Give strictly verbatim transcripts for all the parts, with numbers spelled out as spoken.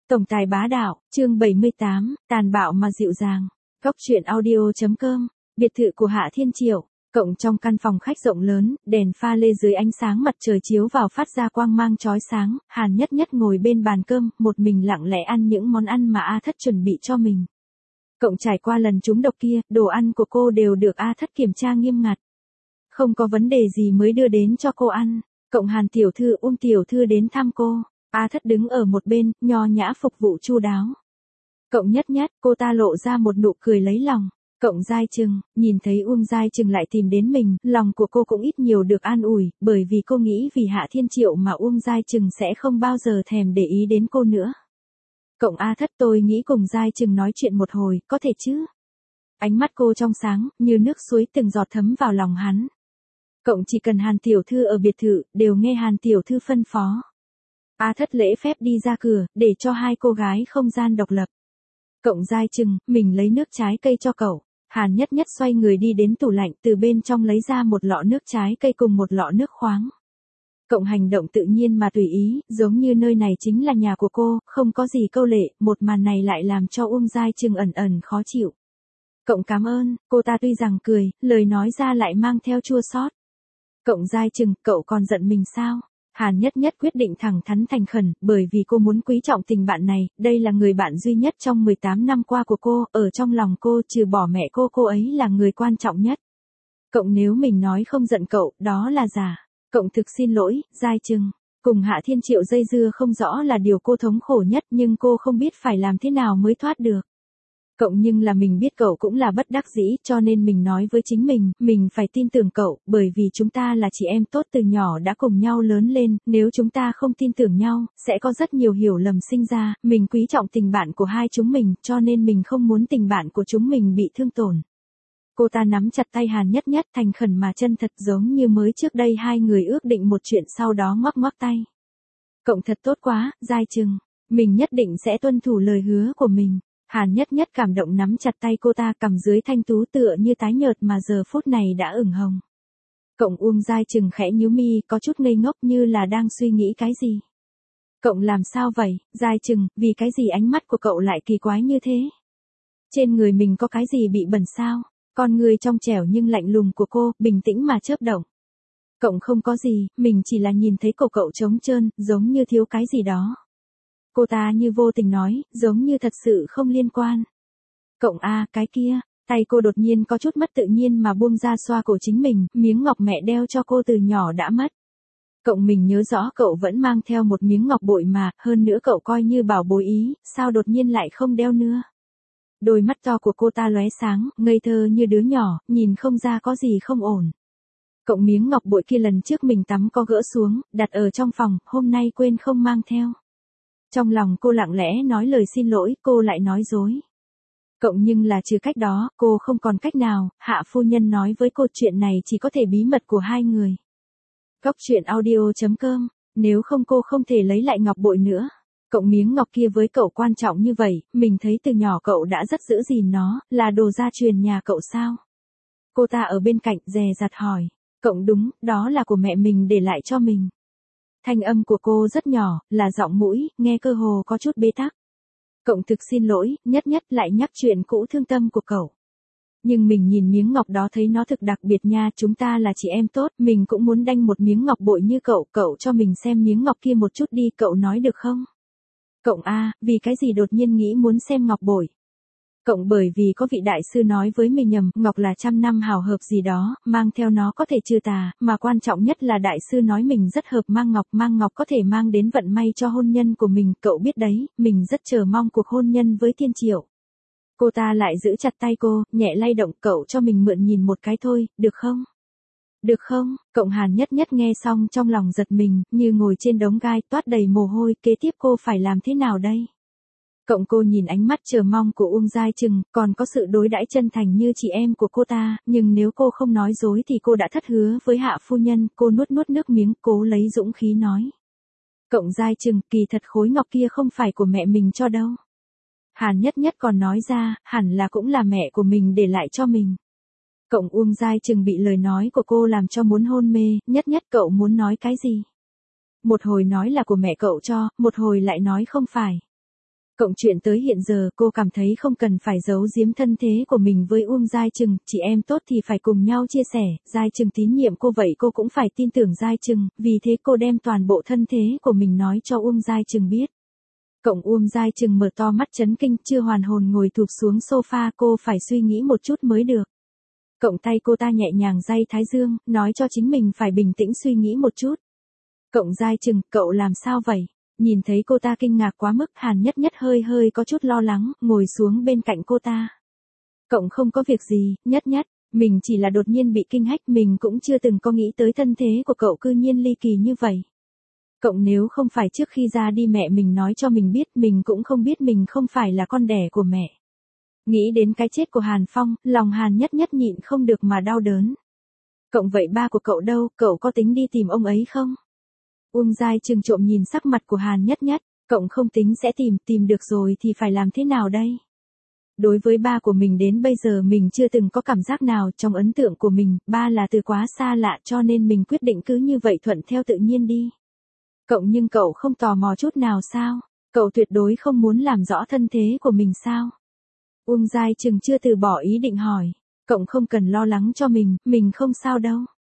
Tổng tài bá đạo, chương bảy mươi tám, tàn bạo mà dịu dàng. Góc truyện audio.com, biệt thự của Hạ Thiên Triệu. Cộng trong căn phòng khách rộng lớn, đèn pha lê dưới ánh sáng mặt trời chiếu vào phát ra quang mang chói sáng, Hàn Nhất Nhất ngồi bên bàn cơm, một mình lặng lẽ ăn những món ăn mà A Thất chuẩn bị cho mình. Cộng trải qua lần trúng độc kia, đồ ăn của cô đều được A Thất kiểm tra nghiêm ngặt. Không có vấn đề gì mới đưa đến cho cô ăn. Cộng Hàn tiểu thư, Uông tiểu thư đến thăm cô. A Thất đứng ở một bên, nho nhã phục vụ chu đáo. Cộng Nhất Nhất, cô ta lộ ra một nụ cười lấy lòng. Cộng Giai Trừng, nhìn thấy Uông Giai Trừng lại tìm đến mình, lòng của cô cũng ít nhiều được an ủi, bởi vì cô nghĩ vì Hạ Thiên Triệu mà Uông Giai Trừng sẽ không bao giờ thèm để ý đến cô nữa. Cộng A Thất, tôi nghĩ cùng Giai Trừng nói chuyện một hồi, có thể chứ? Ánh mắt cô trong sáng, như nước suối từng giọt thấm vào lòng hắn. Cộng chỉ cần Hàn tiểu thư ở biệt thự, đều nghe Hàn tiểu thư phân phó. A Thất lễ phép đi ra cửa, để cho hai cô gái không gian độc lập. Cộng Giai Trừng, mình lấy nước trái cây cho cậu. Hàn Nhất Nhất xoay người đi đến tủ lạnh, từ bên trong lấy ra một lọ nước trái cây cùng một lọ nước khoáng. Cộng hành động tự nhiên mà tùy ý, giống như nơi này chính là nhà của cô, không có gì câu lệ, một màn này lại làm cho Uông Giai Trừng ẩn ẩn khó chịu. Cộng cảm ơn, cô ta tuy rằng cười, lời nói ra lại mang theo chua xót. Cộng Giai Trừng, cậu còn giận mình sao? Hàn Nhất Nhất quyết định thẳng thắn thành khẩn, bởi vì cô muốn quý trọng tình bạn này, đây là người bạn duy nhất trong mười tám năm qua của cô, ở trong lòng cô trừ bỏ mẹ cô, cô ấy là người quan trọng nhất. Cộng nếu mình nói không giận cậu, đó là giả. Cộng thực xin lỗi, Giai Trừng. Cùng Hạ Thiên Triệu dây dưa không rõ là điều cô thống khổ nhất, nhưng cô không biết phải làm thế nào mới thoát được. Cộng nhưng là mình biết cậu cũng là bất đắc dĩ, cho nên mình nói với chính mình, mình phải tin tưởng cậu, bởi vì chúng ta là chị em tốt từ nhỏ đã cùng nhau lớn lên, nếu chúng ta không tin tưởng nhau, sẽ có rất nhiều hiểu lầm sinh ra, mình quý trọng tình bạn của hai chúng mình, cho nên mình không muốn tình bạn của chúng mình bị thương tổn. Cô ta nắm chặt tay Hàn Nhất Nhất thành khẩn mà chân thật, giống như mới trước đây hai người ước định một chuyện sau đó ngoắc ngoắc tay. Cộng thật tốt quá, Giai Trừng, mình nhất định sẽ tuân thủ lời hứa của mình. Hàn Nhất Nhất cảm động nắm chặt tay cô ta, cằm dưới thanh tú tựa như tái nhợt mà giờ phút này đã ửng hồng. Cộng Uông Giai Trừng khẽ nhíu mi, có chút ngây ngốc như là đang suy nghĩ cái gì. Cộng làm sao vậy, Giai Trừng, vì cái gì ánh mắt của cậu lại kỳ quái như thế? Trên người mình có cái gì bị bẩn sao? Con người trong trẻo nhưng lạnh lùng của cô, bình tĩnh mà chớp động. Cộng không có gì, mình chỉ là nhìn thấy cổ cậu trống trơn, giống như thiếu cái gì đó. Cô ta như vô tình nói, giống như thật sự không liên quan. Cộng a, cái kia, tay cô đột nhiên có chút mất tự nhiên mà buông ra xoa cổ chính mình, miếng ngọc mẹ đeo cho cô từ nhỏ đã mất. Cộng mình nhớ rõ cậu vẫn mang theo một miếng ngọc bội mà, hơn nữa cậu coi như bảo bối ý, sao đột nhiên lại không đeo nữa. Đôi mắt to của cô ta lóe sáng, ngây thơ như đứa nhỏ, nhìn không ra có gì không ổn. Cộng miếng ngọc bội kia lần trước mình tắm có gỡ xuống, đặt ở trong phòng, hôm nay quên không mang theo. Trong lòng cô lặng lẽ nói lời xin lỗi, cô lại nói dối. Cộng nhưng là trừ cách đó, cô không còn cách nào, Hạ phu nhân nói với cô chuyện này chỉ có thể bí mật của hai người. Góc truyện audio.com, nếu không cô không thể lấy lại ngọc bội nữa. Cộng miếng ngọc kia với cậu quan trọng như vậy, mình thấy từ nhỏ cậu đã rất giữ gìn nó, là đồ gia truyền nhà cậu sao? Cô ta ở bên cạnh dè dặt hỏi. Cộng đúng, đó là của mẹ mình để lại cho mình. Thanh âm của cô rất nhỏ, là giọng mũi, nghe cơ hồ có chút bế tắc. Cộng thực xin lỗi, Nhất Nhất lại nhắc chuyện cũ thương tâm của cậu. Nhưng mình nhìn miếng ngọc đó thấy nó thực đặc biệt nha, chúng ta là chị em tốt, mình cũng muốn đanh một miếng ngọc bội như cậu, cậu cho mình xem miếng ngọc kia một chút đi, cậu nói được không? Cộng a, vì cái gì đột nhiên nghĩ muốn xem ngọc bội? Cộng bởi vì có vị đại sư nói với mình nhầm, ngọc là trăm năm hào hợp gì đó, mang theo nó có thể trừ tà, mà quan trọng nhất là đại sư nói mình rất hợp mang ngọc, mang ngọc có thể mang đến vận may cho hôn nhân của mình, cậu biết đấy, mình rất chờ mong cuộc hôn nhân với Thiên Triệu. Cô ta lại giữ chặt tay cô, nhẹ lay động, cậu cho mình mượn nhìn một cái thôi, được không? Được không? Cộng Hàn Nhất Nhất nghe xong trong lòng giật mình, như ngồi trên đống gai, toát đầy mồ hôi, kế tiếp cô phải làm thế nào đây? Cộng cô nhìn ánh mắt chờ mong của Uông Giai Trừng, còn có sự đối đãi chân thành như chị em của cô ta, nhưng nếu cô không nói dối thì cô đã thất hứa với Hạ phu nhân, cô nuốt nuốt nước miếng, cố lấy dũng khí nói. Cộng Giai Trừng, kỳ thật khối ngọc kia không phải của mẹ mình cho đâu. Hàn Nhất Nhất còn nói ra, hẳn là cũng là mẹ của mình để lại cho mình. Cộng Uông Giai Trừng bị lời nói của cô làm cho muốn hôn mê, Nhất Nhất cậu muốn nói cái gì? Một hồi nói là của mẹ cậu cho, một hồi lại nói không phải. Cộng chuyện tới hiện giờ cô cảm thấy không cần phải giấu giếm thân thế của mình với Uông Giai Trừng, chị em tốt thì phải cùng nhau chia sẻ, Giai Trừng tín nhiệm cô vậy cô cũng phải tin tưởng Giai Trừng, vì thế cô đem toàn bộ thân thế của mình nói cho Uông Giai Trừng biết. Cộng Uông Giai Trừng mở to mắt chấn kinh, chưa hoàn hồn ngồi thụp xuống sofa, cô phải suy nghĩ một chút mới được. Cộng tay cô ta nhẹ nhàng day thái dương, nói cho chính mình phải bình tĩnh suy nghĩ một chút. Cộng Giai Trừng, cậu làm sao vậy? Nhìn thấy cô ta kinh ngạc quá mức, Hàn Nhất Nhất hơi hơi có chút lo lắng, ngồi xuống bên cạnh cô ta. Cộng không có việc gì, Nhất Nhất, mình chỉ là đột nhiên bị kinh hách, mình cũng chưa từng có nghĩ tới thân thế của cậu cư nhiên ly kỳ như vậy. Cộng nếu không phải trước khi ra đi mẹ mình nói cho mình biết, mình cũng không biết mình không phải là con đẻ của mẹ. Nghĩ đến cái chết của Hàn Phong, lòng Hàn Nhất Nhất nhịn không được mà đau đớn. Cộng vậy ba của cậu đâu, cậu có tính đi tìm ông ấy không? Uông Giai Trừng trộm nhìn sắc mặt của Hàn Nhất Nhất, cộng không tính sẽ tìm, tìm được rồi thì phải làm thế nào đây? Đối với ba của mình đến bây giờ mình chưa từng có cảm giác nào, trong ấn tượng của mình, ba là từ quá xa lạ cho nên mình quyết định cứ như vậy thuận theo tự nhiên đi. Cộng nhưng cậu không tò mò chút nào sao? Cậu tuyệt đối không muốn làm rõ thân thế của mình sao? Uông Giai Trừng chưa từ bỏ ý định hỏi, cộng không cần lo lắng cho mình, mình không sao đâu.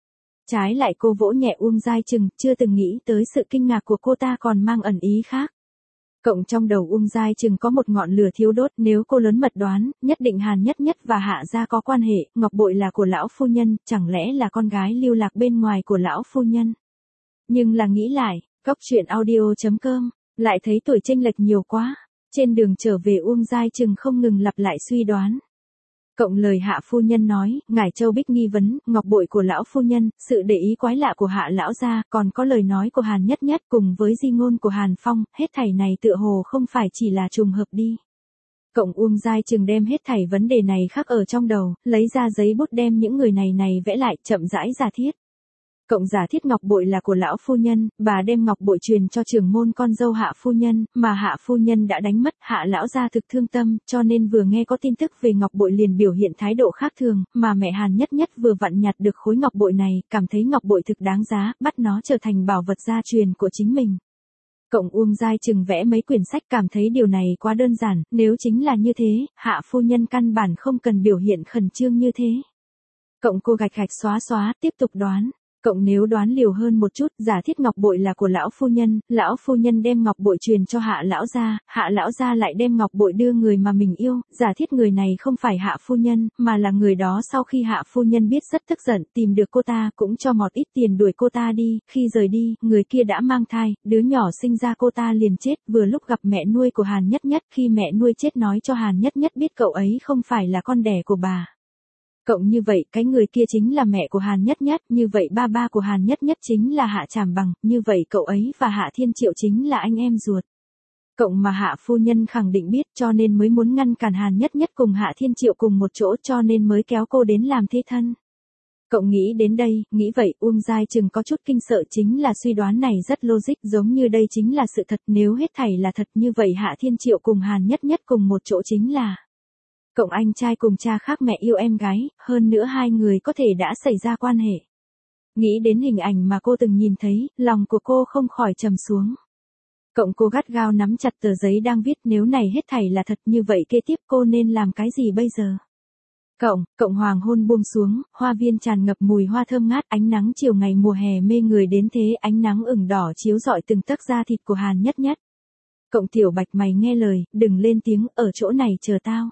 Trái lại cô vỗ nhẹ Uông Giai Trừng, chưa từng nghĩ tới sự kinh ngạc của cô ta còn mang ẩn ý khác. Cộng trong đầu Uông Giai Trừng có một ngọn lửa thiêu đốt, nếu cô lớn mật đoán, nhất định Hàn Nhất Nhất và Hạ gia có quan hệ, ngọc bội là của lão phu nhân, chẳng lẽ là con gái lưu lạc bên ngoài của lão phu nhân. Nhưng là nghĩ lại, Góc truyện audio chấm com, lại thấy tuổi chênh lệch nhiều quá. Trên đường trở về Uông Giai Trừng không ngừng lặp lại suy đoán. Cộng lời Hạ phu nhân nói, ngải châu bích nghi vấn, ngọc bội của lão phu nhân, sự để ý quái lạ của Hạ lão gia, còn có lời nói của Hàn Nhất Nhất cùng với di ngôn của Hàn Phong, hết thảy này tựa hồ không phải chỉ là trùng hợp đi. Cộng Uông Giai Trừng đem hết thảy vấn đề này khắc ở trong đầu, lấy ra giấy bút đem những người này này vẽ lại, chậm rãi giả thiết. Cộng giả thiết ngọc bội là của lão phu nhân, bà đem ngọc bội truyền cho trưởng môn con dâu Hạ phu nhân, mà Hạ phu nhân đã đánh mất, Hạ lão gia thực thương tâm, cho nên vừa nghe có tin tức về ngọc bội liền biểu hiện thái độ khác thường, mà mẹ Hàn Nhất Nhất vừa vặn nhặt được khối ngọc bội này, cảm thấy ngọc bội thực đáng giá, bắt nó trở thành bảo vật gia truyền của chính mình. Cộng Uông Giai Trừng vẽ mấy quyển sách cảm thấy điều này quá đơn giản, nếu chính là như thế, Hạ phu nhân căn bản không cần biểu hiện khẩn trương như thế. Cộng cô gạch gạch xóa xóa, tiếp tục đoán. Cộng nếu đoán liều hơn một chút, giả thiết ngọc bội là của lão phu nhân, lão phu nhân đem ngọc bội truyền cho Hạ lão gia, Hạ lão gia lại đem ngọc bội đưa người mà mình yêu, giả thiết người này không phải Hạ phu nhân, mà là người đó sau khi Hạ phu nhân biết rất tức giận, tìm được cô ta, cũng cho một ít tiền đuổi cô ta đi, khi rời đi, người kia đã mang thai, đứa nhỏ sinh ra cô ta liền chết, vừa lúc gặp mẹ nuôi của Hàn Nhất Nhất, khi mẹ nuôi chết nói cho Hàn Nhất Nhất biết cậu ấy không phải là con đẻ của bà. Cộng như vậy, cái người kia chính là mẹ của Hàn Nhất Nhất, như vậy ba ba của Hàn Nhất Nhất chính là Hạ Trảm Bằng, như vậy cậu ấy và Hạ Thiên Triệu chính là anh em ruột. Cộng mà Hạ phu nhân khẳng định biết cho nên mới muốn ngăn cản Hàn Nhất Nhất cùng Hạ Thiên Triệu cùng một chỗ cho nên mới kéo cô đến làm thế thân. Cộng nghĩ đến đây, nghĩ vậy Uông Giai Trừng có chút kinh sợ chính là suy đoán này rất logic giống như đây chính là sự thật nếu hết thảy là thật như vậy Hạ Thiên Triệu cùng Hàn Nhất Nhất cùng một chỗ chính là. Cộng anh trai cùng cha khác mẹ yêu em gái, hơn nữa hai người có thể đã xảy ra quan hệ. Nghĩ đến hình ảnh mà cô từng nhìn thấy, lòng của cô không khỏi trầm xuống. Cộng cô gắt gao nắm chặt tờ giấy đang viết nếu này hết thảy là thật như vậy kế tiếp cô nên làm cái gì bây giờ? Cộng, cộng hoàng hôn buông xuống, hoa viên tràn ngập mùi hoa thơm ngát, ánh nắng chiều ngày mùa hè mê người đến thế, ánh nắng ửng đỏ chiếu rọi từng tấc da thịt của Hàn Nhất Nhất. Cộng Tiểu Bạch mày nghe lời, đừng lên tiếng, ở chỗ này chờ tao.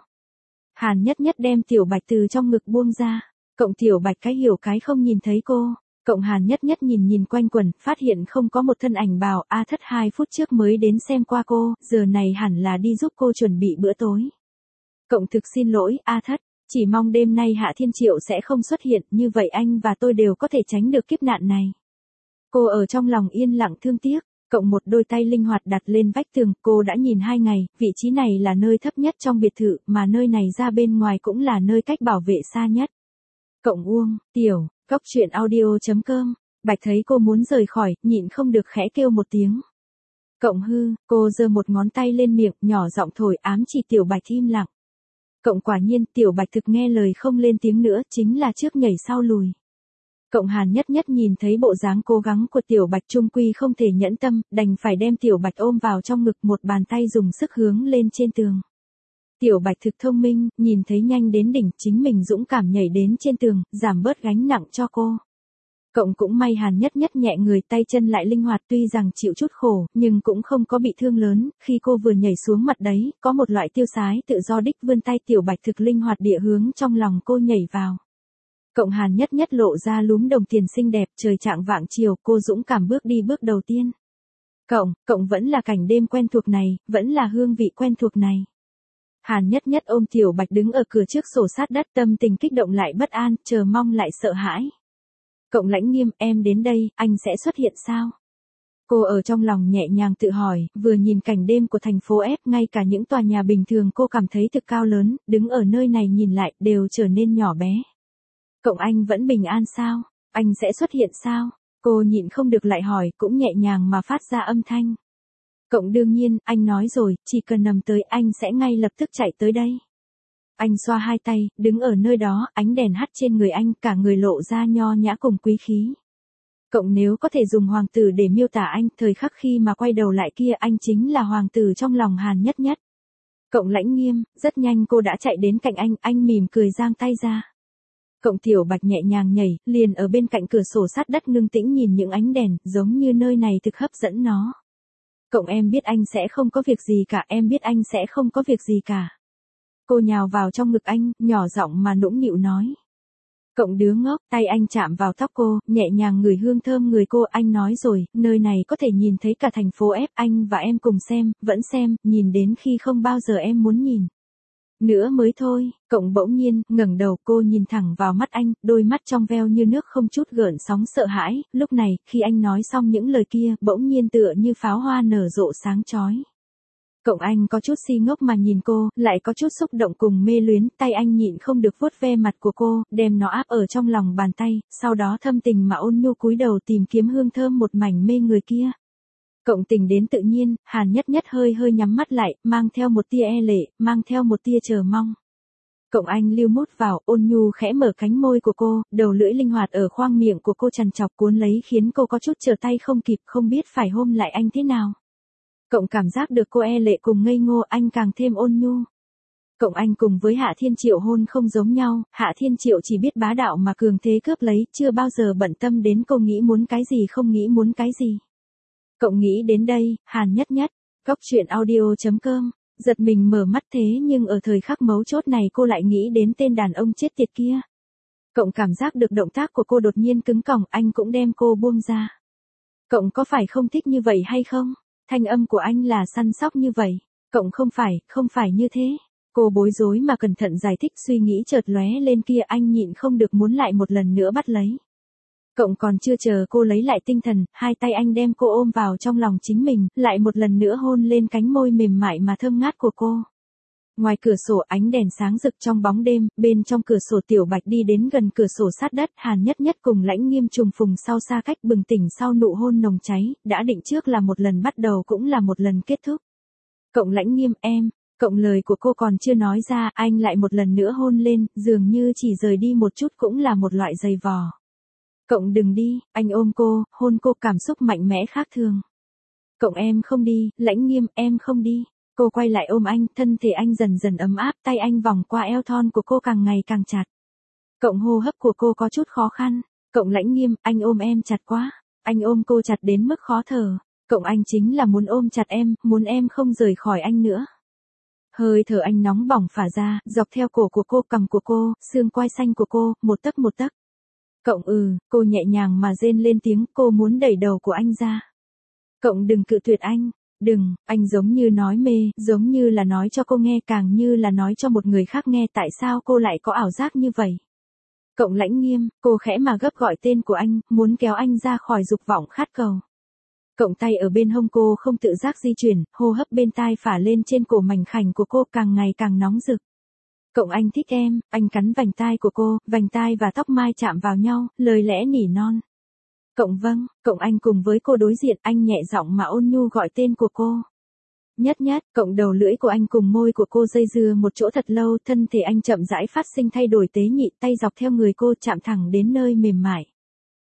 Hàn Nhất Nhất đem Tiểu Bạch từ trong ngực buông ra. Cộng Tiểu Bạch cái hiểu cái không nhìn thấy cô. Cộng Hàn Nhất Nhất nhìn nhìn quanh quần, phát hiện không có một thân ảnh bảo A Thất hai phút trước mới đến xem qua cô, giờ này hẳn là đi giúp cô chuẩn bị bữa tối. Cộng thực xin lỗi, A Thất, chỉ mong đêm nay Hạ Thiên Triệu sẽ không xuất hiện, như vậy anh và tôi đều có thể tránh được kiếp nạn này. Cô ở trong lòng yên lặng thương tiếc. Cộng một đôi tay linh hoạt đặt lên vách tường, cô đã nhìn hai ngày, vị trí này là nơi thấp nhất trong biệt thự, mà nơi này ra bên ngoài cũng là nơi cách bảo vệ xa nhất. Cộng Uông, Tiểu, Góc truyện audio chấm com, Bạch thấy cô muốn rời khỏi, nhịn không được khẽ kêu một tiếng. Cộng hư, cô giơ một ngón tay lên miệng, nhỏ giọng thổi ám chỉ Tiểu Bạch im lặng. Cộng quả nhiên, Tiểu Bạch thực nghe lời không lên tiếng nữa, chính là trước nhảy sau lùi. Cộng Hàn Nhất Nhất nhìn thấy bộ dáng cố gắng của Tiểu Bạch trung quy không thể nhẫn tâm, đành phải đem Tiểu Bạch ôm vào trong ngực, một bàn tay dùng sức hướng lên trên tường. Tiểu Bạch thực thông minh, nhìn thấy nhanh đến đỉnh, chính mình dũng cảm nhảy đến trên tường, giảm bớt gánh nặng cho cô. Cộng cũng may Hàn Nhất Nhất nhẹ người, tay chân lại linh hoạt, tuy rằng chịu chút khổ, nhưng cũng không có bị thương lớn, khi cô vừa nhảy xuống mặt đấy, có một loại tiêu sái tự do đích vươn tay, Tiểu Bạch thực linh hoạt địa hướng trong lòng cô nhảy vào. Cộng Hàn Nhất Nhất lộ ra lúm đồng tiền xinh đẹp, trời chạng vạng chiều, cô dũng cảm bước đi bước đầu tiên. Cộng, cộng vẫn là cảnh đêm quen thuộc này, vẫn là hương vị quen thuộc này. Hàn Nhất Nhất ôm Tiểu Bạch đứng ở cửa trước sổ sát đất, tâm tình kích động lại bất an, chờ mong lại sợ hãi. Cộng Lãnh Nghiêm, em đến đây, anh sẽ xuất hiện sao? Cô ở trong lòng nhẹ nhàng tự hỏi, vừa nhìn cảnh đêm của thành phố F, ngay cả những tòa nhà bình thường cô cảm thấy thực cao lớn, đứng ở nơi này nhìn lại, đều trở nên nhỏ bé. Cộng anh vẫn bình an sao? Anh sẽ xuất hiện sao? Cô nhịn không được lại hỏi, cũng nhẹ nhàng mà phát ra âm thanh. Cộng đương nhiên, anh nói rồi, chỉ cần nằm tới anh sẽ ngay lập tức chạy tới đây. Anh xoa hai tay, đứng ở nơi đó, ánh đèn hắt trên người anh, cả người lộ ra nho nhã cùng quý khí. Cộng nếu có thể dùng hoàng tử để miêu tả anh, thời khắc khi mà quay đầu lại kia anh chính là hoàng tử trong lòng Hàn Nhất Nhất. Cộng Lãnh Nghiêm, rất nhanh cô đã chạy đến cạnh anh, anh mỉm cười giang tay ra. Cộng Tiểu Bạch nhẹ nhàng nhảy, liền ở bên cạnh cửa sổ sát đất ngưng tĩnh nhìn những ánh đèn, giống như nơi này thực hấp dẫn nó. Cộng em biết anh sẽ không có việc gì cả, em biết anh sẽ không có việc gì cả. Cô nhào vào trong ngực anh, nhỏ giọng mà nũng nịu nói. Cộng đứa ngốc, tay anh chạm vào tóc cô, nhẹ nhàng ngửi hương thơm người cô, anh nói rồi, nơi này có thể nhìn thấy cả thành phố F, anh và em cùng xem, vẫn xem, nhìn đến khi không bao giờ em muốn nhìn nữa mới thôi. Cộng bỗng nhiên, ngẩng đầu, cô nhìn thẳng vào mắt anh, đôi mắt trong veo như nước không chút gợn sóng sợ hãi, lúc này, khi anh nói xong những lời kia, bỗng nhiên tựa như pháo hoa nở rộ sáng chói. Cộng anh có chút si ngốc mà nhìn cô, lại có chút xúc động cùng mê luyến, tay anh nhịn không được vuốt ve mặt của cô, đem nó áp ở trong lòng bàn tay, sau đó thâm tình mà ôn nhu cúi đầu tìm kiếm hương thơm một mảnh mê người kia. Cộng tình đến tự nhiên, Hàn Nhất Nhất hơi hơi nhắm mắt lại, mang theo một tia e lệ, mang theo một tia chờ mong. Cộng anh lưu mút vào, ôn nhu khẽ mở cánh môi của cô, đầu lưỡi linh hoạt ở khoang miệng của cô trằn trọc cuốn lấy khiến cô có chút trở tay không kịp, không biết phải hôn lại anh thế nào. Cộng cảm giác được cô e lệ cùng ngây ngô, anh càng thêm ôn nhu. Cộng anh cùng với Hạ Thiên Triệu hôn không giống nhau, Hạ Thiên Triệu chỉ biết bá đạo mà cường thế cướp lấy, chưa bao giờ bận tâm đến cô nghĩ muốn cái gì không nghĩ muốn cái gì. Cộng nghĩ đến đây, Hàn Nhất Nhất, Cóc Truyện Audio chấm com, giật mình mở mắt thế nhưng ở thời khắc mấu chốt này cô lại nghĩ đến tên đàn ông chết tiệt kia. Cộng cảm giác được động tác của cô đột nhiên cứng còng, anh cũng đem cô buông ra. Cộng có phải không thích như vậy hay không? Thanh âm của anh là săn sóc như vậy. Cộng không phải, không phải như thế. Cô bối rối mà cẩn thận giải thích, suy nghĩ chợt lóe lên kia, anh nhịn không được muốn lại một lần nữa bắt lấy. Cộng còn chưa chờ cô lấy lại tinh thần, hai tay anh đem cô ôm vào trong lòng chính mình, lại một lần nữa hôn lên cánh môi mềm mại mà thơm ngát của cô. Ngoài cửa sổ ánh đèn sáng rực trong bóng đêm, bên trong cửa sổ Tiểu Bạch đi đến gần cửa sổ sát đất, Hàn Nhất Nhất cùng Lãnh Nghiêm trùng phùng sau xa cách, bừng tỉnh sau nụ hôn nồng cháy, đã định trước là một lần bắt đầu cũng là một lần kết thúc. Cộng Lãnh Nghiêm, em, Cộng lời của cô còn chưa nói ra, anh lại một lần nữa hôn lên, dường như chỉ rời đi một chút cũng là một loại giày vò. Cộng đừng đi, anh ôm cô, hôn cô, cảm xúc mạnh mẽ khác thường. Cộng em không đi, Lãnh Nghiêm, em không đi. Cô quay lại ôm anh, thân thể anh dần dần ấm áp, tay anh vòng qua eo thon của cô càng ngày càng chặt. Cộng hô hấp của cô có chút khó khăn. Cộng Lãnh Nghiêm, anh ôm em chặt quá. Anh ôm cô chặt đến mức khó thở. Cộng anh chính là muốn ôm chặt em, muốn em không rời khỏi anh nữa. Hơi thở anh nóng bỏng phả ra, dọc theo cổ của cô, cằm của cô, xương quai xanh của cô, một tấc một tấc. Cộng ừ, cô nhẹ nhàng mà rên lên tiếng, cô muốn đẩy đầu của anh ra. Cộng đừng cự tuyệt anh. Đừng, anh giống như nói mê, giống như là nói cho cô nghe, càng như là nói cho một người khác nghe, tại sao cô lại có ảo giác như vậy. Cộng Lãnh Nghiêm, cô khẽ mà gấp gọi tên của anh, muốn kéo anh ra khỏi dục vọng khát cầu. Cộng tay ở bên hông cô không tự giác di chuyển, hô hấp bên tai phả lên trên cổ mảnh khảnh của cô càng ngày càng nóng rực. Cộng anh thích em, anh cắn vành tai của cô, vành tai và tóc mai chạm vào nhau, lời lẽ nỉ non. Cộng vâng, Cộng anh cùng với cô đối diện, anh nhẹ giọng mà ôn nhu gọi tên của cô. Nhất Nhất, Cộng đầu lưỡi của anh cùng môi của cô dây dưa một chỗ thật lâu, thân thể anh chậm rãi phát sinh thay đổi tế nhị, tay dọc theo người cô chạm thẳng đến nơi mềm mại.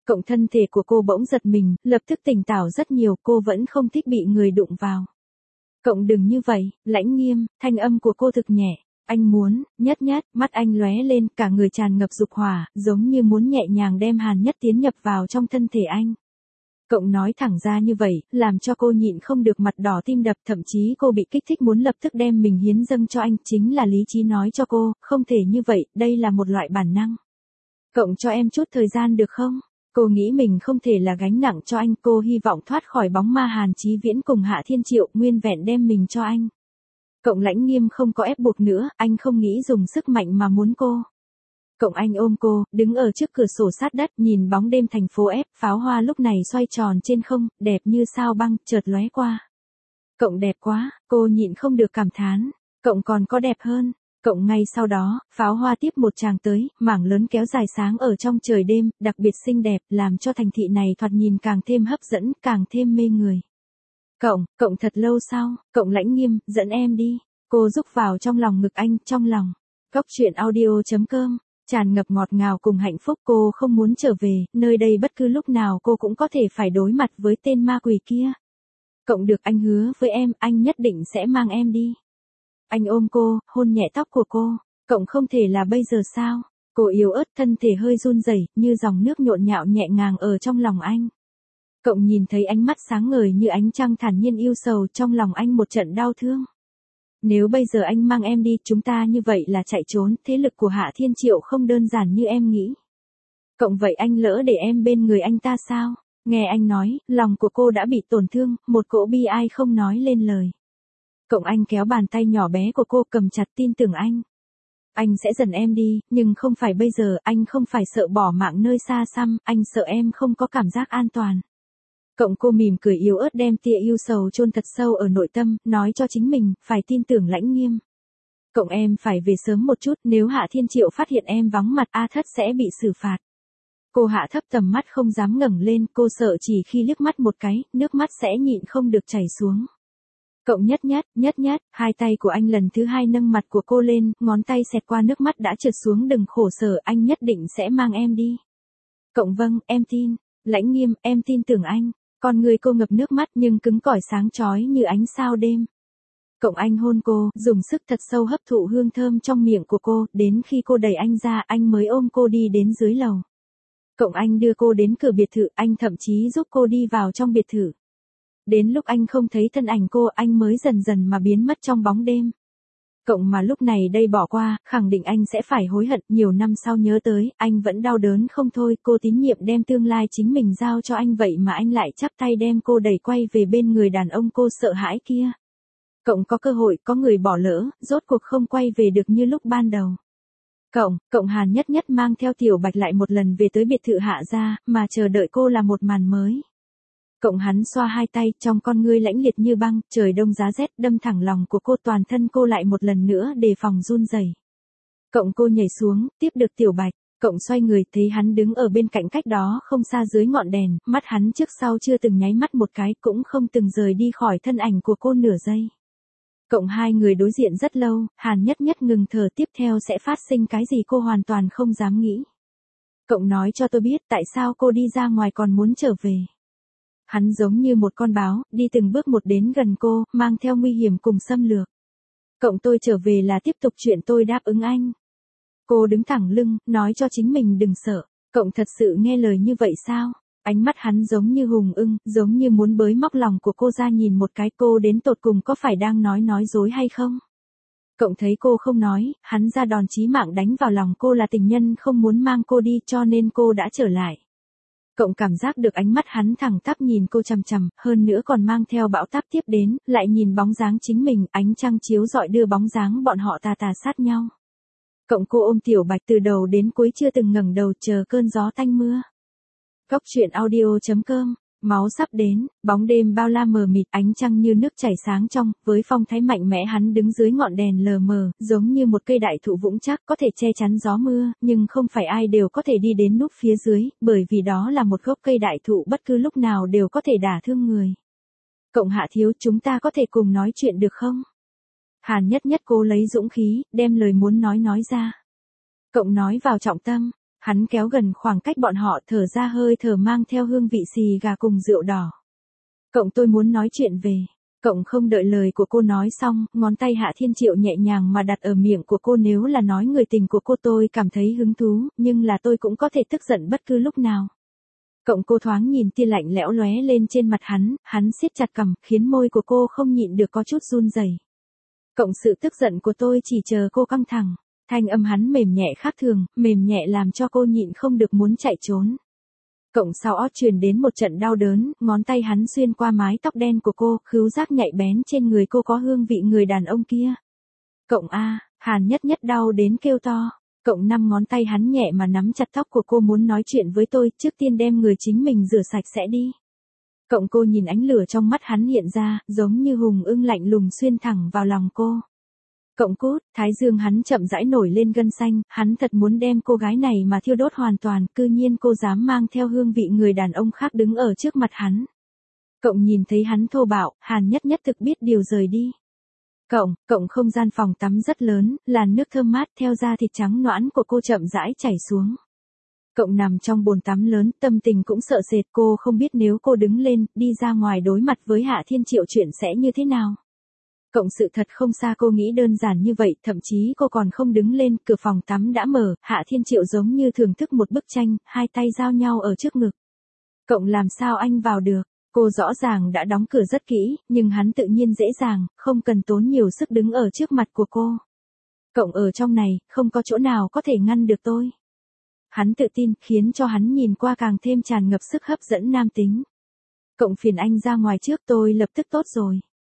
Cộng thân thể của cô bỗng giật mình, lập tức tỉnh táo rất nhiều, cô vẫn không thích bị người đụng vào. Cộng đừng như vậy, Lãnh Nghiêm, thanh âm của cô thực nhẹ. Anh muốn, nhất nhất, mắt anh lóe lên, cả người tràn ngập dục hỏa, giống như muốn nhẹ nhàng đem Hàn Nhất tiến nhập vào trong thân thể anh. Cộng nói thẳng ra như vậy, làm cho cô nhịn không được mặt đỏ tim đập, thậm chí cô bị kích thích muốn lập tức đem mình hiến dâng cho anh, chính là lý trí nói cho cô, không thể như vậy, đây là một loại bản năng. Cộng cho em chút thời gian được không? Cô nghĩ mình không thể là gánh nặng cho anh, cô hy vọng thoát khỏi bóng ma Hàn Chí Viễn cùng Hạ Thiên Triệu, nguyên vẹn đem mình cho anh. Cộng Lãnh Nghiêm không có ép buộc nữa, anh không nghĩ dùng sức mạnh mà muốn cô. Cộng anh ôm cô, đứng ở trước cửa sổ sát đất, nhìn bóng đêm thành phố ép, pháo hoa lúc này xoay tròn trên không, đẹp như sao băng, chợt lóe qua. Cộng đẹp quá, cô nhịn không được cảm thán. Cộng còn có đẹp hơn. Cộng ngay sau đó, pháo hoa tiếp một tràng tới, mảng lớn kéo dài sáng ở trong trời đêm, đặc biệt xinh đẹp, làm cho thành thị này thoạt nhìn càng thêm hấp dẫn, càng thêm mê người. Cộng, cộng thật lâu sau, Cộng Lãnh Nghiêm, dẫn em đi. Cô rúc vào trong lòng ngực anh, trong lòng. Góc truyện audio chấm com, tràn ngập ngọt ngào cùng hạnh phúc, cô không muốn trở về, nơi đây bất cứ lúc nào cô cũng có thể phải đối mặt với tên ma quỷ kia. Cộng được anh hứa với em, anh nhất định sẽ mang em đi. Anh ôm cô, hôn nhẹ tóc của cô. Cộng không thể là bây giờ sao? Cô yếu ớt, thân thể hơi run rẩy, như dòng nước nhộn nhạo nhẹ nhàng ở trong lòng anh. Cộng nhìn thấy ánh mắt sáng ngời như ánh trăng thản nhiên yêu sầu, trong lòng anh một trận đau thương. Nếu bây giờ anh mang em đi, chúng ta như vậy là chạy trốn, thế lực của Hạ Thiên Triệu không đơn giản như em nghĩ. Cộng vậy anh lỡ để em bên người anh ta sao? Nghe anh nói, lòng của cô đã bị tổn thương, một cỗ bi ai không nói lên lời. Cộng anh kéo bàn tay nhỏ bé của cô cầm chặt, tin tưởng anh. Anh sẽ dần em đi, nhưng không phải bây giờ, anh không phải sợ bỏ mạng nơi xa xăm, anh sợ em không có cảm giác an toàn. Cộng cô mỉm cười yếu ớt đem tia yêu sầu chôn thật sâu ở nội tâm, nói cho chính mình, phải tin tưởng Lãnh Nghiêm. Cộng em phải về sớm một chút, nếu Hạ Thiên Triệu phát hiện em vắng mặt, A Thất sẽ bị xử phạt. Cô hạ thấp tầm mắt không dám ngẩng lên, cô sợ chỉ khi liếc mắt một cái, nước mắt sẽ nhịn không được chảy xuống. Cộng nhất nhất, nhất nhất, hai tay của anh lần thứ hai nâng mặt của cô lên, ngón tay xẹt qua nước mắt đã trượt xuống, đừng khổ sở, anh nhất định sẽ mang em đi. Cộng vâng, em tin. Lãnh Nghiêm, em tin tưởng anh. Con người cô ngập nước mắt nhưng cứng cỏi sáng chói như ánh sao đêm. Cộng anh hôn cô, dùng sức thật sâu hấp thụ hương thơm trong miệng của cô, đến khi cô đẩy anh ra, anh mới ôm cô đi đến dưới lầu. Cộng anh đưa cô đến cửa biệt thự, anh thậm chí giúp cô đi vào trong biệt thự. Đến lúc anh không thấy thân ảnh cô, anh mới dần dần mà biến mất trong bóng đêm. Cộng mà lúc này đây bỏ qua, khẳng định anh sẽ phải hối hận, nhiều năm sau nhớ tới, anh vẫn đau đớn không thôi, cô tín nhiệm đem tương lai chính mình giao cho anh vậy mà anh lại chắp tay đem cô đẩy quay về bên người đàn ông cô sợ hãi kia. Cộng có cơ hội, có người bỏ lỡ, rốt cuộc không quay về được như lúc ban đầu. Cộng, Cộng Hàn Nhất Nhất mang theo Tiểu Bạch lại một lần về tới biệt thự Hạ gia, mà chờ đợi cô là một màn mới. Cộng hắn xoa hai tay, trong con ngươi lãnh liệt như băng, trời đông giá rét đâm thẳng lòng của cô, toàn thân cô lại một lần nữa đề phòng run rẩy. Cộng cô nhảy xuống, tiếp được Tiểu Bạch, Cộng xoay người, thấy hắn đứng ở bên cạnh cách đó không xa dưới ngọn đèn, mắt hắn trước sau chưa từng nháy mắt một cái, cũng không từng rời đi khỏi thân ảnh của cô nửa giây. Cộng hai người đối diện rất lâu, Hàn Nhất Nhất ngừng thở, tiếp theo sẽ phát sinh cái gì cô hoàn toàn không dám nghĩ. Cộng nói cho tôi biết tại sao cô đi ra ngoài còn muốn trở về. Hắn giống như một con báo, đi từng bước một đến gần cô, mang theo nguy hiểm cùng xâm lược. Cộng tôi trở về là tiếp tục chuyện tôi đáp ứng anh. Cô đứng thẳng lưng, nói cho chính mình đừng sợ. Cộng thật sự nghe lời như vậy sao? Ánh mắt hắn giống như hùng ưng, giống như muốn bới móc lòng của cô ra nhìn một cái, cô đến tột cùng có phải đang nói nói dối hay không? Cộng thấy cô không nói, hắn ra đòn chí mạng đánh vào lòng cô, là tình nhân không muốn mang cô đi cho nên cô đã trở lại. Cộng cảm giác được ánh mắt hắn thẳng tắp nhìn cô chằm chằm, hơn nữa còn mang theo bão táp tiếp đến, lại nhìn bóng dáng chính mình, ánh trăng chiếu rọi đưa bóng dáng bọn họ tà tà sát nhau. Cộng cô ôm Tiểu Bạch từ đầu đến cuối chưa từng ngẩng đầu chờ cơn gió tanh mưa. Góc truyện audio chấm com, máu sắp đến, bóng đêm bao la mờ mịt, ánh trăng như nước chảy sáng trong, với phong thái mạnh mẽ hắn đứng dưới ngọn đèn lờ mờ, giống như một cây đại thụ vững chắc có thể che chắn gió mưa, nhưng không phải ai đều có thể đi đến núp phía dưới, bởi vì đó là một gốc cây đại thụ bất cứ lúc nào đều có thể đả thương người. Cộng Hạ thiếu, chúng ta có thể cùng nói chuyện được không? Hàn Nhất Nhất cố lấy dũng khí, đem lời muốn nói nói ra. Cộng nói vào trọng tâm. Hắn kéo gần khoảng cách bọn họ, thở ra hơi thở mang theo hương vị xì gà cùng rượu đỏ. Cộng tôi muốn nói chuyện về. Cộng không đợi lời của cô nói xong, ngón tay Hạ Thiên Triệu nhẹ nhàng mà đặt ở miệng của cô. Nếu là nói người tình của cô tôi cảm thấy hứng thú, nhưng là tôi cũng có thể tức giận bất cứ lúc nào. Cộng cô thoáng nhìn tia lạnh lẽo lóe lên trên mặt hắn, hắn siết chặt cằm, khiến môi của cô không nhịn được có chút run rẩy. Cộng sự tức giận của tôi chỉ chờ cô căng thẳng. Thanh âm hắn mềm nhẹ khác thường, mềm nhẹ làm cho cô nhịn không được muốn chạy trốn. Cộng sau ót truyền đến một trận đau đớn, ngón tay hắn xuyên qua mái tóc đen của cô, khứu giác nhạy bén trên người cô có hương vị người đàn ông kia. Cộng a, Hàn Nhất Nhất đau đến kêu to. Cộng năm ngón tay hắn nhẹ mà nắm chặt tóc của cô, muốn nói chuyện với tôi, trước tiên đem người chính mình rửa sạch sẽ đi. Cộng cô nhìn ánh lửa trong mắt hắn hiện ra, giống như hùng ưng lạnh lùng xuyên thẳng vào lòng cô. Cộng cút, thái dương hắn chậm rãi nổi lên gân xanh, hắn thật muốn đem cô gái này mà thiêu đốt hoàn toàn, cư nhiên cô dám mang theo hương vị người đàn ông khác đứng ở trước mặt hắn. Cộng nhìn thấy hắn thô bạo, Hàn Nhất Nhất thực biết điều rời đi. Cộng, cộng không gian phòng tắm rất lớn, làn nước thơm mát theo da thịt trắng nõn của cô chậm rãi chảy xuống. Cộng nằm trong bồn tắm lớn, tâm tình cũng sợ sệt, cô không biết nếu cô đứng lên, đi ra ngoài đối mặt với Hạ Thiên Triệu chuyện sẽ như thế nào. Cộng sự thật không xa cô nghĩ đơn giản như vậy, thậm chí cô còn không đứng lên, cửa phòng tắm đã mở, Hạ Thiên Triệu giống như thưởng thức một bức tranh, hai tay giao nhau ở trước ngực. Cộng làm sao anh vào được, cô rõ ràng đã đóng cửa rất kỹ, nhưng hắn tự nhiên dễ dàng, không cần tốn nhiều sức đứng ở trước mặt của cô. Cộng ở trong này, không có chỗ nào có thể ngăn được tôi. Hắn tự tin, khiến cho hắn nhìn qua càng thêm tràn ngập sức hấp dẫn nam tính. Cộng phiền anh ra ngoài trước, tôi lập tức tốt rồi.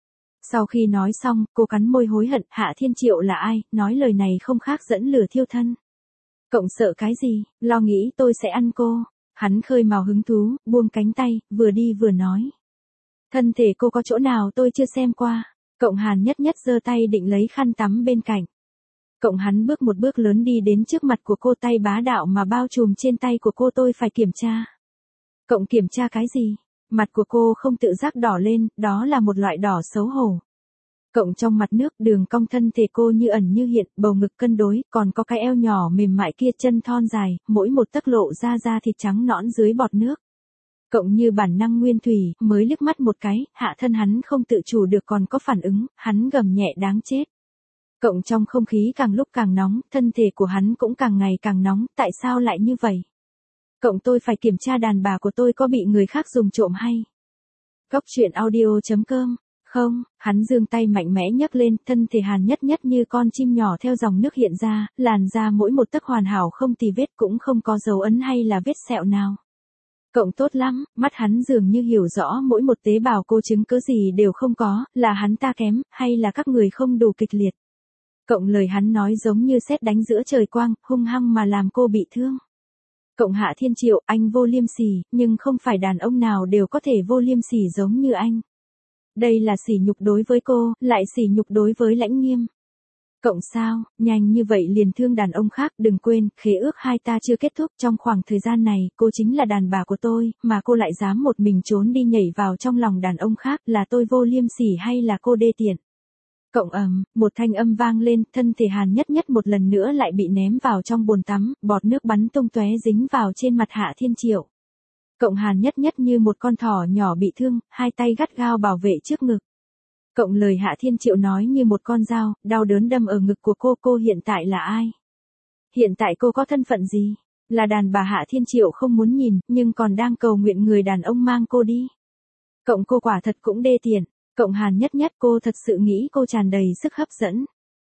Sau khi nói xong, cô cắn môi hối hận, Hạ Thiên Triệu là ai, nói lời này không khác dẫn lửa thiêu thân. Cộng sợ cái gì, lo nghĩ tôi sẽ ăn cô. Hắn khơi mào hứng thú, buông cánh tay, vừa đi vừa nói. Thân thể cô có chỗ nào tôi chưa xem qua. Cộng Hàn Nhất Nhất giơ tay định lấy khăn tắm bên cạnh. Cộng hắn bước một bước lớn đi đến trước mặt của cô, tay bá đạo mà bao trùm trên tay của cô, tôi phải kiểm tra. Cộng kiểm tra cái gì? Mặt của cô không tự giác đỏ lên, đó là một loại đỏ xấu hổ. Cộng trong mặt nước, đường cong thân thể cô như ẩn như hiện, bầu ngực cân đối, còn có cái eo nhỏ mềm mại kia, chân thon dài, mỗi một tấc lộ ra da thịt trắng nõn dưới bọt nước. Cộng như bản năng nguyên thủy, mới liếc mắt một cái, hạ thân hắn không tự chủ được còn có phản ứng, hắn gầm nhẹ đáng chết. Cộng trong không khí càng lúc càng nóng, thân thể của hắn cũng càng ngày càng nóng, tại sao lại như vậy? Cộng tôi phải kiểm tra đàn bà của tôi có bị người khác dùng trộm hay? Góc truyện audio chấm com. Không, hắn giương tay mạnh mẽ nhấc lên, thân thể Hàn Nhất Nhất như con chim nhỏ theo dòng nước hiện ra, làn da mỗi một tấc hoàn hảo không tì vết, cũng không có dấu ấn hay là vết sẹo nào. Cộng tốt lắm, mắt hắn dường như hiểu rõ mỗi một tế bào cô, chứng cứ gì đều không có, là hắn ta kém, hay là các người không đủ kịch liệt. Cộng lời hắn nói giống như sét đánh giữa trời quang, hung hăng mà làm cô bị thương. Cộng Hạ Thiên Triệu, anh vô liêm sỉ, nhưng không phải đàn ông nào đều có thể vô liêm sỉ giống như anh. Đây là sỉ nhục đối với cô, lại sỉ nhục đối với Lãnh Nghiêm. Cộng sao, nhanh như vậy liền thương đàn ông khác, đừng quên, khế ước hai ta chưa kết thúc, trong khoảng thời gian này, cô chính là đàn bà của tôi, mà cô lại dám một mình trốn đi nhảy vào trong lòng đàn ông khác, là tôi vô liêm sỉ hay là cô đê tiện? Cộng ầm, một thanh âm vang lên, thân thể Hàn Nhất Nhất một lần nữa lại bị ném vào trong bồn tắm, bọt nước bắn tung tóe dính vào trên mặt Hạ Thiên Triệu. Cộng Hàn Nhất Nhất như một con thỏ nhỏ bị thương, hai tay gắt gao bảo vệ trước ngực. Cộng lời Hạ Thiên Triệu nói như một con dao, đau đớn đâm ở ngực của cô. Cô hiện tại là ai? Hiện tại cô có thân phận gì? Là đàn bà Hạ Thiên Triệu không muốn nhìn, nhưng còn đang cầu nguyện người đàn ông mang cô đi. Cộng cô quả thật cũng đê tiện. Cộng Hàn Nhất Nhất, cô thật sự nghĩ cô tràn đầy sức hấp dẫn.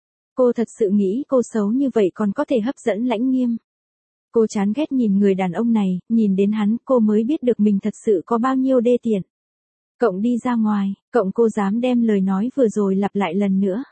Cô thật sự nghĩ cô xấu như vậy còn có thể hấp dẫn Lãnh Nghiêm. Cô chán ghét nhìn người đàn ông này, nhìn đến hắn, cô mới biết được mình thật sự có bao nhiêu đê tiện. Cộng đi ra ngoài, cộng cô dám đem lời nói vừa rồi lặp lại lần nữa.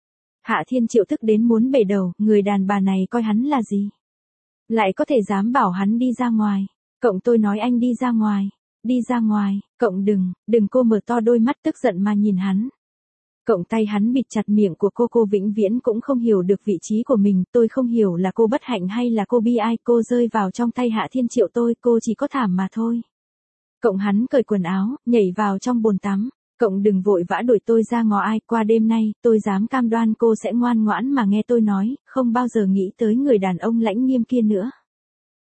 Hạ Thiên Triệu tức đến muốn bể đầu, người đàn bà này coi hắn là gì? Lại có thể dám bảo hắn đi ra ngoài. Cộng tôi nói anh đi ra ngoài. Đi ra ngoài, cộng đừng, đừng. Cô mở to đôi mắt tức giận mà nhìn hắn. Cộng tay hắn bịt chặt miệng của cô, cô vĩnh viễn cũng không hiểu được vị trí của mình, tôi không hiểu là cô bất hạnh hay là cô bi ai, cô rơi vào trong tay Hạ Thiên Triệu tôi, cô chỉ có thảm mà thôi. Cộng hắn cởi quần áo, nhảy vào trong bồn tắm. Cộng đừng vội vã đuổi tôi ra ngó ai, qua đêm nay, tôi dám cam đoan cô sẽ ngoan ngoãn mà nghe tôi nói, không bao giờ nghĩ tới người đàn ông Lãnh Nghiêm kia nữa.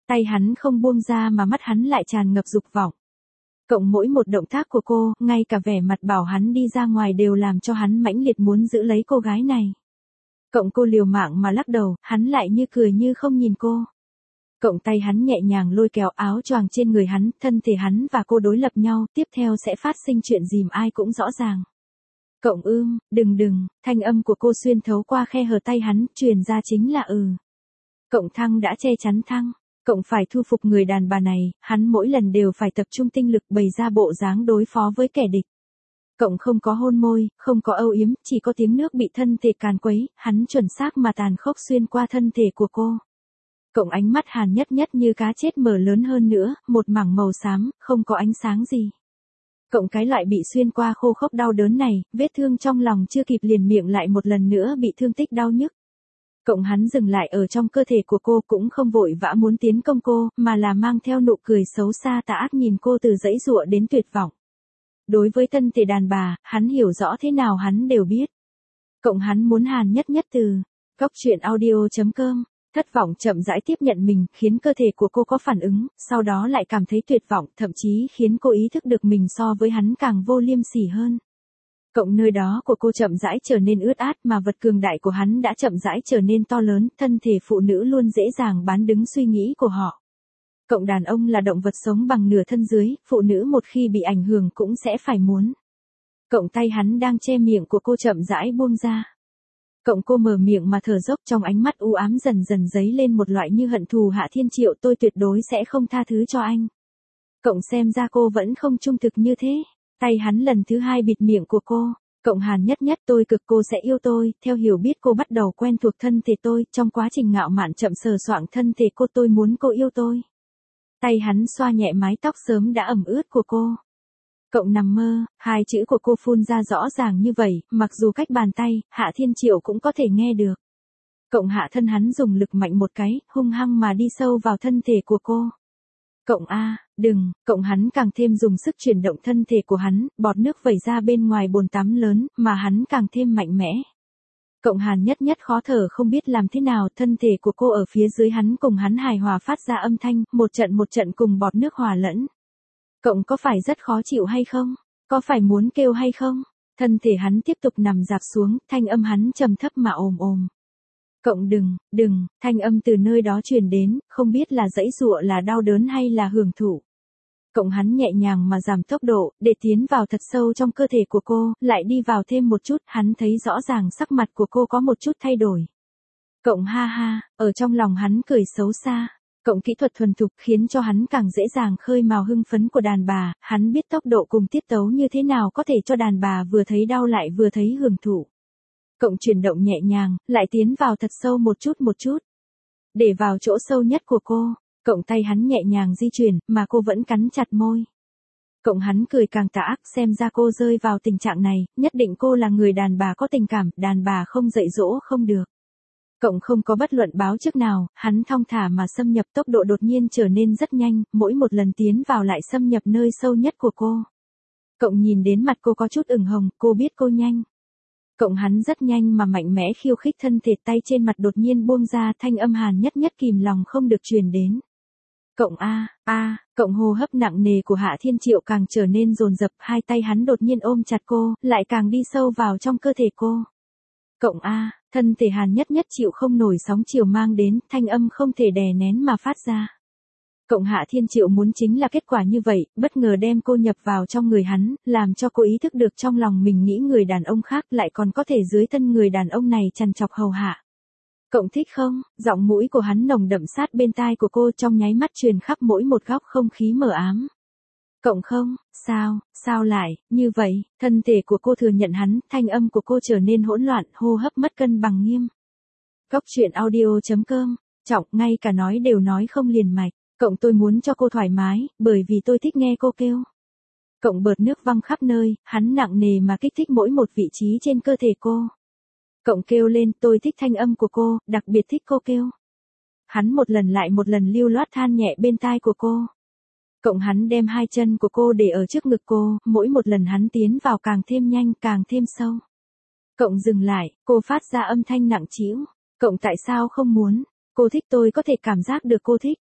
Tay hắn không buông ra mà mắt hắn lại tràn ngập dục vọng. Cộng mỗi một động tác của cô, ngay cả vẻ mặt bảo hắn đi ra ngoài đều làm cho hắn mãnh liệt muốn giữ lấy cô gái này. Cộng cô liều mạng mà lắc đầu, hắn lại như cười như không nhìn cô. Cộng tay hắn nhẹ nhàng lôi kéo áo choàng trên người hắn, thân thể hắn và cô đối lập nhau, tiếp theo sẽ phát sinh chuyện gì ai cũng rõ ràng. Cộng ưm, đừng đừng, thanh âm của cô xuyên thấu qua khe hở tay hắn, truyền ra chính là ừ. Cộng thăng đã che chắn thăng. Cộng phải thu phục người đàn bà này, hắn mỗi lần đều phải tập trung tinh lực bày ra bộ dáng đối phó với kẻ địch. Cộng không có hôn môi, không có âu yếm, chỉ có tiếng nước bị thân thể càn quấy, hắn chuẩn xác mà tàn khốc xuyên qua thân thể của cô. Cộng ánh mắt hàn nhất nhất như cá chết mở lớn hơn nữa, một mảng màu xám, không có ánh sáng gì. Cộng cái loại bị xuyên qua khô khốc đau đớn này, vết thương trong lòng chưa kịp liền miệng lại một lần nữa bị thương tích đau nhức. Cộng hắn dừng lại ở trong cơ thể của cô cũng không vội vã muốn tiến công cô, mà là mang theo nụ cười xấu xa tà ác nhìn cô từ dãy dụa đến tuyệt vọng. Đối với thân thể đàn bà, hắn hiểu rõ thế nào hắn đều biết. Cộng hắn muốn hàn nhất nhất từ. Góc truyện audio chấm com. Thất vọng chậm rãi tiếp nhận mình, khiến cơ thể của cô có phản ứng, sau đó lại cảm thấy tuyệt vọng, thậm chí khiến cô ý thức được mình so với hắn càng vô liêm sỉ hơn. Cộng nơi đó của cô chậm rãi trở nên ướt át mà vật cường đại của hắn đã chậm rãi trở nên to lớn, thân thể phụ nữ luôn dễ dàng bán đứng suy nghĩ của họ. Cộng đàn ông là động vật sống bằng nửa thân dưới, phụ nữ một khi bị ảnh hưởng cũng sẽ phải muốn. Cộng tay hắn đang che miệng của cô chậm rãi buông ra. Cộng cô mở miệng mà thở dốc, trong ánh mắt u ám dần dần dấy lên một loại như hận thù. Hạ Thiên Triệu, tôi tuyệt đối sẽ không tha thứ cho anh. Cộng xem ra cô vẫn không trung thực như thế. Tay hắn lần thứ hai bịt miệng của cô. Cộng hàn nhất nhất, tôi cực cô sẽ yêu tôi, theo hiểu biết cô bắt đầu quen thuộc thân thể tôi, trong quá trình ngạo mạn chậm sờ soạng thân thể cô, tôi muốn cô yêu tôi. Tay hắn xoa nhẹ mái tóc sớm đã ẩm ướt của cô. Cộng nằm mơ, hai chữ của cô phun ra rõ ràng như vậy, mặc dù cách bàn tay, Hạ Thiên Triệu cũng có thể nghe được. Cộng hạ thân hắn dùng lực mạnh một cái, hung hăng mà đi sâu vào thân thể của cô. Cộng a, đừng, cộng hắn càng thêm dùng sức chuyển động thân thể của hắn, bọt nước vẩy ra bên ngoài bồn tắm lớn, mà hắn càng thêm mạnh mẽ. Cộng hàn nhất nhất khó thở không biết làm thế nào, thân thể của cô ở phía dưới hắn cùng hắn hài hòa phát ra âm thanh, một trận một trận cùng bọt nước hòa lẫn. Cộng có phải rất khó chịu hay không? Có phải muốn kêu hay không? Thân thể hắn tiếp tục nằm dạp xuống, thanh âm hắn trầm thấp mà ồm ồm. Cộng đừng, đừng, thanh âm từ nơi đó truyền đến, không biết là dãy dụa là đau đớn hay là hưởng thụ. Cộng hắn nhẹ nhàng mà giảm tốc độ, để tiến vào thật sâu trong cơ thể của cô, lại đi vào thêm một chút, hắn thấy rõ ràng sắc mặt của cô có một chút thay đổi. Cộng ha ha, ở trong lòng hắn cười xấu xa. Cộng kỹ thuật thuần thục khiến cho hắn càng dễ dàng khơi mào hưng phấn của đàn bà, hắn biết tốc độ cùng tiết tấu như thế nào có thể cho đàn bà vừa thấy đau lại vừa thấy hưởng thụ. Cộng chuyển động nhẹ nhàng, lại tiến vào thật sâu một chút một chút. Để vào chỗ sâu nhất của cô, cộng tay hắn nhẹ nhàng di chuyển, mà cô vẫn cắn chặt môi. Cộng hắn cười càng tà ác, xem ra cô rơi vào tình trạng này, nhất định cô là người đàn bà có tình cảm, đàn bà không dạy dỗ không được. Cộng không có bất luận báo trước nào, hắn thong thả mà xâm nhập, tốc độ đột nhiên trở nên rất nhanh, mỗi một lần tiến vào lại xâm nhập nơi sâu nhất của cô. Cộng nhìn đến mặt cô có chút ửng hồng, cô biết cô nhanh. Cộng hắn rất nhanh mà mạnh mẽ khiêu khích, thân thể tay trên mặt đột nhiên buông ra, thanh âm hàn nhất nhất kìm lòng không được truyền đến. Cộng a, a, cộng hô hấp nặng nề của Hạ Thiên Triệu càng trở nên dồn dập, hai tay hắn đột nhiên ôm chặt cô, lại càng đi sâu vào trong cơ thể cô. Cộng a, thân thể hàn nhất nhất chịu không nổi sóng chiều mang đến, thanh âm không thể đè nén mà phát ra. Cộng Hạ Thiên Triệu muốn chính là kết quả như vậy, bất ngờ đem cô nhập vào trong người hắn, làm cho cô ý thức được trong lòng mình nghĩ người đàn ông khác lại còn có thể dưới thân người đàn ông này trằn trọc hầu hạ. Cộng thích không? Giọng mũi của hắn nồng đậm sát bên tai của cô, trong nháy mắt truyền khắp mỗi một góc không khí mờ ám. Cộng không, sao, sao lại, như vậy, thân thể của cô thừa nhận hắn, thanh âm của cô trở nên hỗn loạn, hô hấp mất cân bằng nghiêm. Góc truyện audio chấm com, trọng, ngay cả nói đều nói không liền mạch. Cộng tôi muốn cho cô thoải mái, bởi vì tôi thích nghe cô kêu. Cộng bợt nước văng khắp nơi, hắn nặng nề mà kích thích mỗi một vị trí trên cơ thể cô. Cộng kêu lên, tôi thích thanh âm của cô, đặc biệt thích cô kêu. Hắn một lần lại một lần lưu loát than nhẹ bên tai của cô. Cộng hắn đem hai chân của cô để ở trước ngực cô, mỗi một lần hắn tiến vào càng thêm nhanh, càng thêm sâu. Cộng dừng lại, cô phát ra âm thanh nặng trĩu. Cộng tại sao không muốn? Cô thích, tôi có thể cảm giác được cô thích.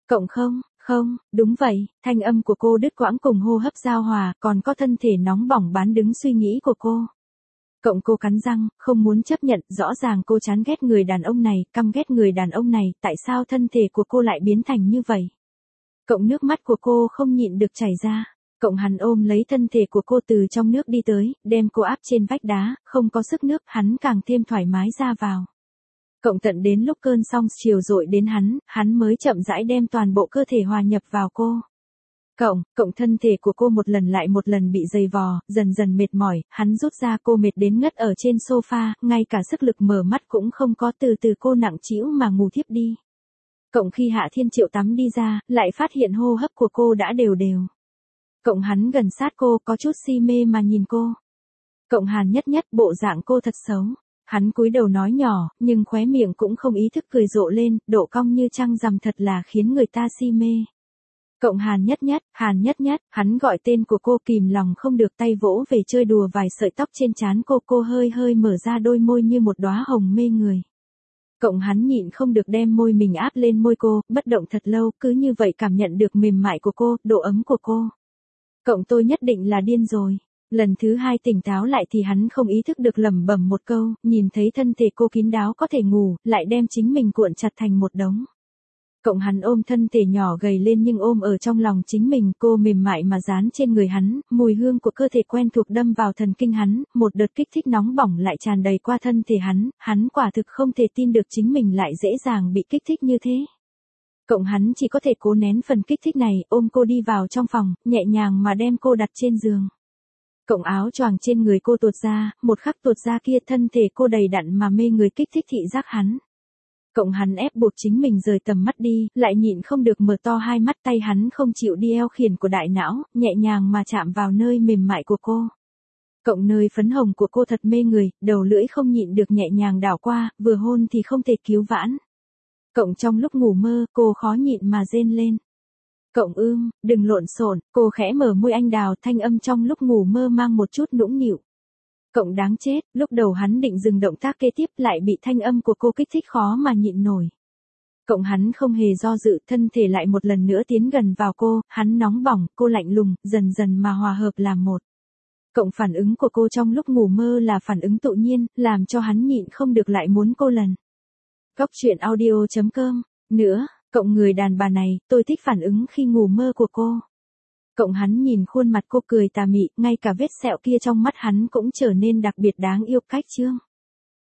Cộng không, không, đúng vậy, thanh âm của cô đứt quãng cùng hô hấp giao hòa, còn có thân thể nóng bỏng bán đứng suy nghĩ của cô. Cộng cô cắn răng, không muốn chấp nhận, rõ ràng cô chán ghét người đàn ông này, căm ghét người đàn ông này, tại sao thân thể của cô lại biến thành như vậy? Cộng nước mắt của cô không nhịn được chảy ra. Cộng hắn ôm lấy thân thể của cô từ trong nước đi tới, đem cô áp trên vách đá, không có sức nước, hắn càng thêm thoải mái ra vào. Cộng tận đến lúc cơn sóng chiều dội đến hắn, hắn mới chậm rãi đem toàn bộ cơ thể hòa nhập vào cô. Cộng, cộng thân thể của cô một lần lại một lần bị dày vò, dần dần mệt mỏi, hắn rút ra cô mệt đến ngất ở trên sofa, ngay cả sức lực mở mắt cũng không có, từ từ cô nặng trĩu mà ngủ thiếp đi. Cộng khi Hạ Thiên Triệu tắm đi ra, lại phát hiện hô hấp của cô đã đều đều. Cộng hắn gần sát cô, có chút si mê mà nhìn cô. Cộng Hàn Nhất Nhất, bộ dạng cô thật xấu. Hắn cúi đầu nói nhỏ, nhưng khóe miệng cũng không ý thức cười rộ lên, độ cong như trăng rằm thật là khiến người ta si mê. Cộng Hàn Nhất Nhất, Hàn Nhất Nhất, hắn gọi tên của cô, kìm lòng không được tay vỗ về chơi đùa vài sợi tóc trên trán cô, cô hơi hơi mở ra đôi môi như một đóa hồng mê người. Cộng hắn nhịn không được đem môi mình áp lên môi cô, bất động thật lâu, cứ như vậy cảm nhận được mềm mại của cô, độ ấm của cô. Cộng tôi nhất định là điên rồi. Lần thứ hai tỉnh táo lại thì hắn không ý thức được lẩm bẩm một câu, nhìn thấy thân thể cô kín đáo có thể ngủ, lại đem chính mình cuộn chặt thành một đống. Cộng hắn ôm thân thể nhỏ gầy lên nhưng ôm ở trong lòng chính mình, cô mềm mại mà dán trên người hắn, mùi hương của cơ thể quen thuộc đâm vào thần kinh hắn, một đợt kích thích nóng bỏng lại tràn đầy qua thân thể hắn, hắn quả thực không thể tin được chính mình lại dễ dàng bị kích thích như thế. Cộng hắn chỉ có thể cố nén phần kích thích này, ôm cô đi vào trong phòng, nhẹ nhàng mà đem cô đặt trên giường. Cộng áo choàng trên người cô tuột ra, một khắc tuột ra kia thân thể cô đầy đặn mà mê người kích thích thị giác hắn. Cộng hắn ép buộc chính mình rời tầm mắt đi, lại nhịn không được mở to hai mắt, tay hắn không chịu đi eo khiển của đại não, nhẹ nhàng mà chạm vào nơi mềm mại của cô. Cộng nơi phấn hồng của cô thật mê người, đầu lưỡi không nhịn được nhẹ nhàng đảo qua, vừa hôn thì không thể cứu vãn. Cộng trong lúc ngủ mơ, cô khó nhịn mà rên lên. Cộng ưm, đừng lộn xộn, cô khẽ mở môi anh đào, thanh âm trong lúc ngủ mơ mang một chút nũng nịu. Cộng đáng chết, lúc đầu hắn định dừng động tác kế tiếp lại bị thanh âm của cô kích thích khó mà nhịn nổi. Cộng hắn không hề do dự, thân thể lại một lần nữa tiến gần vào cô, hắn nóng bỏng, cô lạnh lùng, dần dần mà hòa hợp làm một. Cộng phản ứng của cô trong lúc ngủ mơ là phản ứng tự nhiên, làm cho hắn nhịn không được lại muốn cô lần. Góc truyện audio chấm com, nữa, cộng người đàn bà này, tôi thích phản ứng khi ngủ mơ của cô. Cộng hắn nhìn khuôn mặt cô cười tà mị, ngay cả vết sẹo kia trong mắt hắn cũng trở nên đặc biệt đáng yêu cách chương.